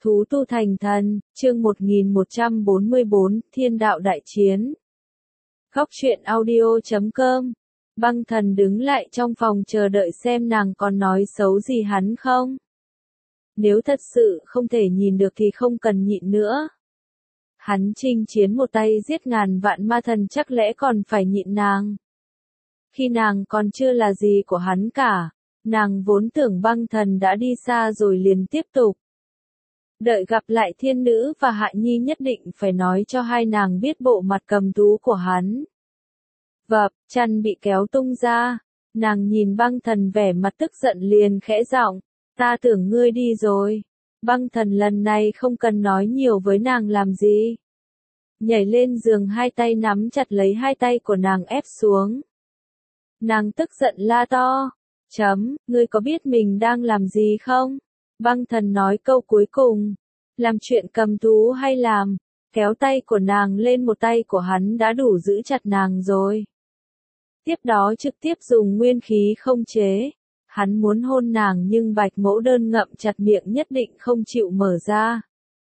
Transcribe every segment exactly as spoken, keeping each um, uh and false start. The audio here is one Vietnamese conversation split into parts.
Thú tu thành thần, chương một nghìn một trăm bốn mươi bốn, Thiên đạo đại chiến. Góc truyện audio chấm com. Băng thần đứng lại trong phòng chờ đợi xem nàng còn nói xấu gì hắn không. Nếu thật sự không thể nhìn được thì không cần nhịn nữa. Hắn chinh chiến một tay giết ngàn vạn ma thần chắc lẽ còn phải nhịn nàng. Khi nàng còn chưa là gì của hắn cả, nàng vốn tưởng băng thần đã đi xa rồi liền tiếp tục. Đợi gặp lại thiên nữ và Hạ Nhi nhất định phải nói cho hai nàng biết bộ mặt cầm thú của hắn. Vập, chăn bị kéo tung ra, nàng nhìn băng thần vẻ mặt tức giận liền khẽ giọng, ta tưởng ngươi đi rồi. Băng thần lần này không cần nói nhiều với nàng làm gì. Nhảy lên giường hai tay nắm chặt lấy hai tay của nàng ép xuống. Nàng tức giận la to, chấm, ngươi có biết mình đang làm gì không? Băng thần nói câu cuối cùng, làm chuyện cầm thú hay làm, kéo tay của nàng lên một tay của hắn đã đủ giữ chặt nàng rồi. Tiếp đó trực tiếp dùng nguyên khí không chế, hắn muốn hôn nàng nhưng bạch mẫu đơn ngậm chặt miệng nhất định không chịu mở ra.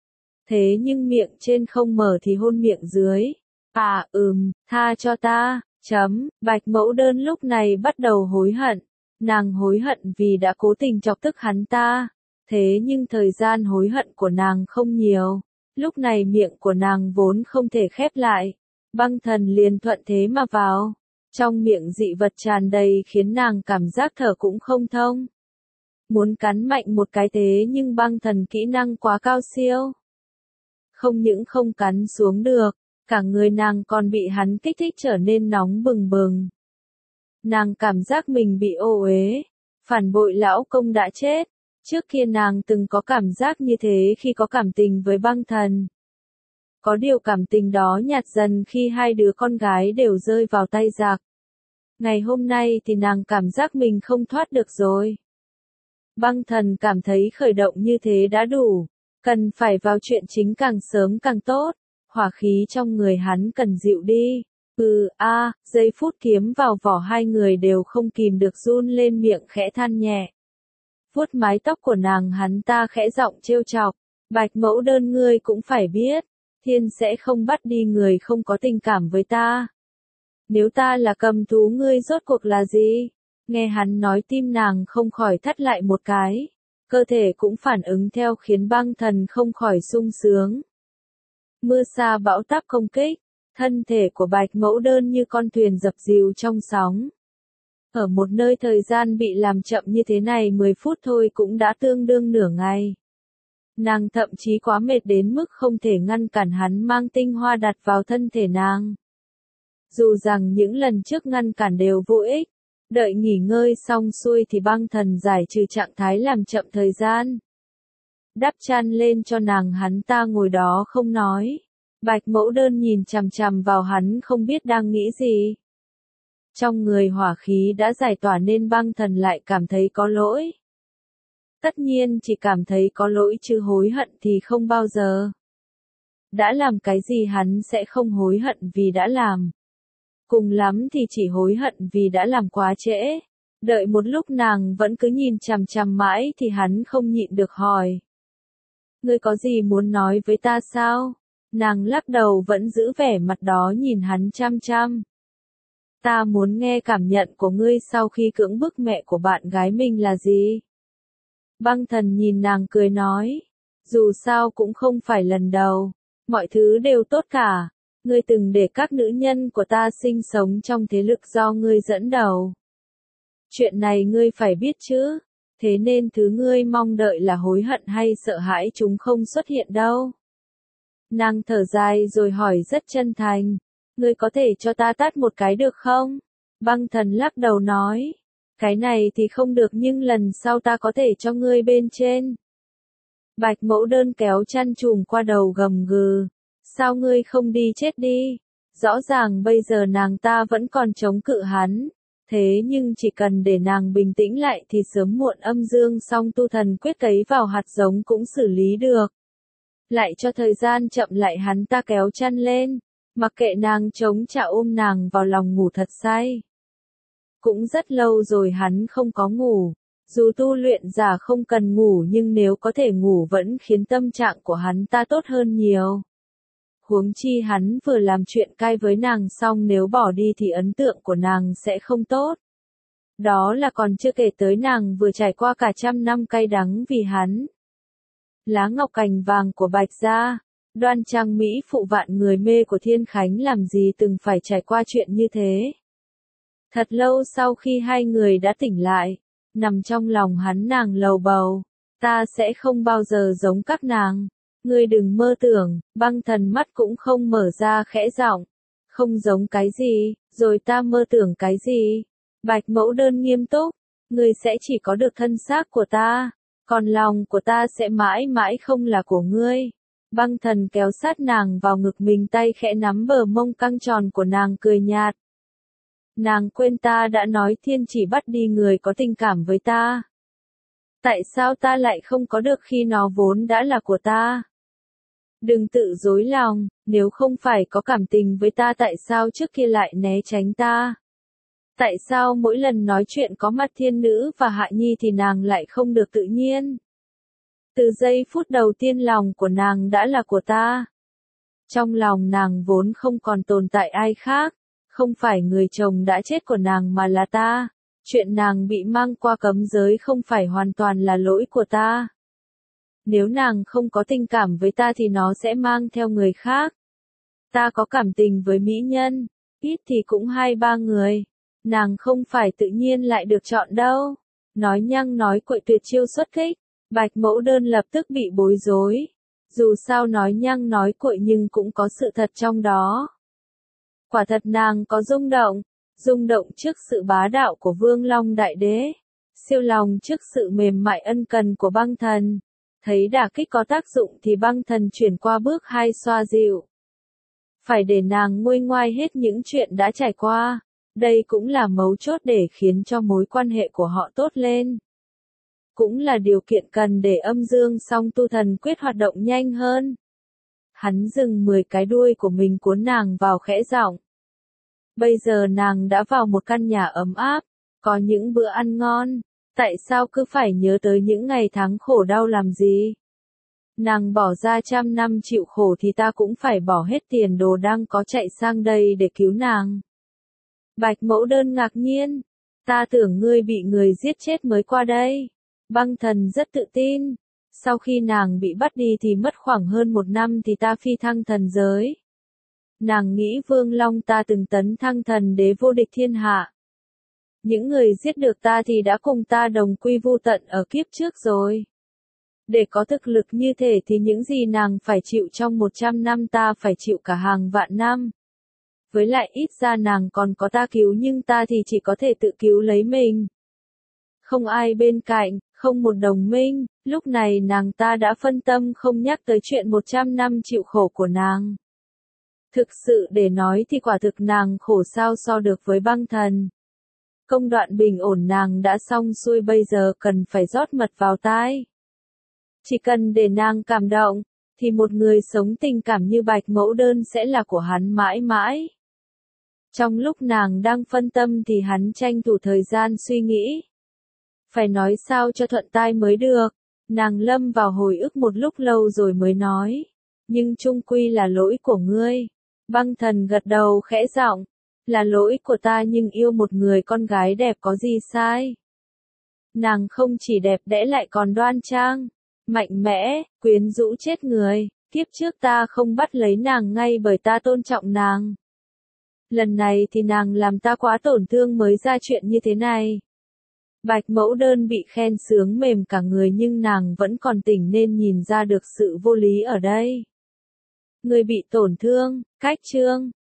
Thế nhưng miệng trên không mở thì hôn miệng dưới, à ừm, tha cho ta, chấm, bạch mẫu đơn lúc này bắt đầu hối hận, nàng hối hận vì đã cố tình chọc tức hắn ta. Thế nhưng thời gian hối hận của nàng không nhiều, lúc này miệng của nàng vốn không thể khép lại, băng thần liền thuận thế mà vào, trong miệng dị vật tràn đầy khiến nàng cảm giác thở cũng không thông. Muốn cắn mạnh một cái thế nhưng băng thần kỹ năng quá cao siêu. Không những không cắn xuống được, cả người nàng còn bị hắn kích thích trở nên nóng bừng bừng. Nàng cảm giác mình bị ô uế, phản bội lão công đã chết. Trước kia nàng từng có cảm giác như thế khi có cảm tình với băng thần. Có điều cảm tình đó nhạt dần khi hai đứa con gái đều rơi vào tay giặc. Ngày hôm nay thì nàng cảm giác mình không thoát được rồi. Băng thần cảm thấy khởi động như thế đã đủ, cần phải vào chuyện chính càng sớm càng tốt, hỏa khí trong người hắn cần dịu đi. Ừ a, à, giây phút kiếm vào vỏ hai người đều không kìm được run lên miệng khẽ than nhẹ. Vuốt mái tóc của nàng hắn ta khẽ giọng trêu chọc, bạch mẫu đơn ngươi cũng phải biết, thiên sẽ không bắt đi người không có tình cảm với ta. Nếu ta là cầm thú ngươi rốt cuộc là gì? Nghe hắn nói tim nàng không khỏi thắt lại một cái, cơ thể cũng phản ứng theo khiến băng thần không khỏi sung sướng. Mưa sa bão táp công kích, thân thể của bạch mẫu đơn như con thuyền dập dìu trong sóng. Ở một nơi thời gian bị làm chậm như thế này mười phút thôi cũng đã tương đương nửa ngày. Nàng thậm chí quá mệt đến mức không thể ngăn cản hắn mang tinh hoa đặt vào thân thể nàng. Dù rằng những lần trước ngăn cản đều vô ích, đợi nghỉ ngơi xong xuôi thì băng thần giải trừ trạng thái làm chậm thời gian. Đắp chăn lên cho nàng hắn ta ngồi đó không nói. Bạch mẫu đơn nhìn chằm chằm vào hắn không biết đang nghĩ gì. Trong người hỏa khí đã giải tỏa nên băng thần lại cảm thấy có lỗi. Tất nhiên chỉ cảm thấy có lỗi chứ hối hận thì không bao giờ. Đã làm cái gì hắn sẽ không hối hận vì đã làm. Cùng lắm thì chỉ hối hận vì đã làm quá trễ. Đợi một lúc nàng vẫn cứ nhìn chằm chằm mãi thì hắn không nhịn được hỏi. Ngươi có gì muốn nói với ta sao? Nàng lắc đầu vẫn giữ vẻ mặt đó nhìn hắn chăm chăm. Ta muốn nghe cảm nhận của ngươi sau khi cưỡng bức mẹ của bạn gái mình là gì? Băng thần nhìn nàng cười nói, dù sao cũng không phải lần đầu, mọi thứ đều tốt cả, ngươi từng để các nữ nhân của ta sinh sống trong thế lực do ngươi dẫn đầu. Chuyện này ngươi phải biết chứ, thế nên thứ ngươi mong đợi là hối hận hay sợ hãi chúng không xuất hiện đâu. Nàng thở dài rồi hỏi rất chân thành. Ngươi có thể cho ta tát một cái được không? Băng thần lắc đầu nói. Cái này thì không được nhưng lần sau ta có thể cho ngươi bên trên. Bạch mẫu đơn kéo chăn trùm qua đầu gầm gừ. Sao ngươi không đi chết đi? Rõ ràng bây giờ nàng ta vẫn còn chống cự hắn. Thế nhưng chỉ cần để nàng bình tĩnh lại thì sớm muộn âm dương song tu thần quyết cấy vào hạt giống cũng xử lý được. Lại cho thời gian chậm lại hắn ta kéo chăn lên. Mặc kệ nàng chống trả ôm nàng vào lòng ngủ thật say. Cũng rất lâu rồi hắn không có ngủ, Dù tu luyện giả không cần ngủ nhưng nếu có thể ngủ vẫn khiến tâm trạng của hắn ta tốt hơn nhiều. Huống chi hắn vừa làm chuyện cay với nàng xong nếu bỏ đi thì ấn tượng của nàng sẽ không tốt. Đó là còn chưa kể tới nàng vừa trải qua cả trăm năm cay đắng vì hắn. Lá ngọc cành vàng của Bạch gia, đoan trang mỹ phụ vạn người mê của Thiên Khánh làm gì từng phải trải qua chuyện như thế. Thật lâu sau khi hai người đã tỉnh lại, nằm trong lòng hắn nàng lầu bầu, ta sẽ không bao giờ giống các nàng. Ngươi đừng mơ tưởng, Băng Thần mắt cũng không mở ra khẽ giọng, không giống cái gì, rồi ta mơ tưởng cái gì? Bạch Mẫu Đơn nghiêm túc, ngươi sẽ chỉ có được thân xác của ta, còn lòng của ta sẽ mãi mãi không là của ngươi. Băng Thần kéo sát nàng vào ngực mình, tay khẽ nắm bờ mông căng tròn của nàng cười nhạt. Nàng quên ta đã nói thiên chỉ bắt đi người có tình cảm với ta. Tại sao ta lại không có được khi nó vốn đã là của ta? Đừng tự dối lòng, nếu không phải có cảm tình với ta tại sao trước kia lại né tránh ta? Tại sao mỗi lần nói chuyện có mặt thiên nữ và hạ nhi thì nàng lại không được tự nhiên? Từ giây phút đầu tiên lòng của nàng đã là của ta. Trong lòng nàng vốn không còn tồn tại ai khác, không phải người chồng đã chết của nàng mà là ta. Chuyện nàng bị mang qua cấm giới không phải hoàn toàn là lỗi của ta. Nếu nàng không có tình cảm với ta thì nó sẽ mang theo người khác. Ta có cảm tình với mỹ nhân, ít thì cũng hai ba người. Nàng không phải tự nhiên lại được chọn đâu. Nói nhăng nói cuội tuyệt chiêu xuất kích, Bạch Mẫu Đơn lập tức bị bối rối. Dù sao nói nhăng nói cuội nhưng cũng có sự thật trong đó. Quả thật nàng có rung động, rung động trước sự bá đạo của Vương Long Đại Đế, siêu lòng trước sự mềm mại ân cần của Băng Thần. Thấy đả kích có tác dụng thì Băng Thần chuyển qua bước hai xoa dịu. Phải để nàng nguôi ngoai hết những chuyện đã trải qua. Đây cũng là mấu chốt để khiến cho mối quan hệ của họ tốt lên. Cũng là điều kiện cần để âm dương song tu thần quyết hoạt động nhanh hơn. Hắn dừng mười cái đuôi của mình cuốn nàng vào khẽ giọng. Bây giờ nàng đã vào một căn nhà ấm áp, có những bữa ăn ngon. Tại sao cứ phải nhớ tới những ngày tháng khổ đau làm gì? Nàng bỏ ra trăm năm chịu khổ thì ta cũng phải bỏ hết tiền đồ đang có chạy sang đây để cứu nàng. Bạch Mẫu Đơn ngạc nhiên. Ta tưởng ngươi bị người giết chết mới qua đây. Băng Thần rất tự tin. Sau khi nàng bị bắt đi thì mất khoảng hơn một năm thì ta phi thăng thần giới. Nàng nghĩ Vương Long ta từng tấn thăng thần đế vô địch thiên hạ. Những người giết được ta thì đã cùng ta đồng quy vu tận ở kiếp trước rồi. Để có thực lực như thế thì những gì nàng phải chịu trong một trăm năm ta phải chịu cả hàng vạn năm. Với lại ít ra nàng còn có ta cứu nhưng ta thì chỉ có thể tự cứu lấy mình. Không ai bên cạnh, không một đồng minh, lúc này nàng ta đã phân tâm không nhắc tới chuyện một trăm năm chịu khổ của nàng. Thực sự để nói thì quả thực nàng khổ sao so được với Băng Thần. Công đoạn bình ổn nàng đã xong xuôi bây giờ cần phải rót mật vào tai. Chỉ cần để nàng cảm động, thì một người sống tình cảm như Bạch Mẫu Đơn sẽ là của hắn mãi mãi. Trong lúc nàng đang phân tâm thì hắn tranh thủ thời gian suy nghĩ. Phải nói sao cho thuận tai mới được. Nàng lâm vào hồi ức một lúc lâu rồi mới nói. Nhưng chung quy là lỗi của ngươi. Băng Thần gật đầu khẽ giọng. Là lỗi của ta nhưng yêu một người con gái đẹp có gì sai. Nàng không chỉ đẹp đẽ lại còn đoan trang, mạnh mẽ, quyến rũ chết người. Kiếp trước ta không bắt lấy nàng ngay bởi ta tôn trọng nàng. Lần này thì nàng làm ta quá tổn thương mới ra chuyện như thế này. Bạch Mẫu Đơn bị khen sướng mềm cả người nhưng nàng vẫn còn tỉnh nên nhìn ra được sự vô lý ở đây. Người bị tổn thương, cách chương.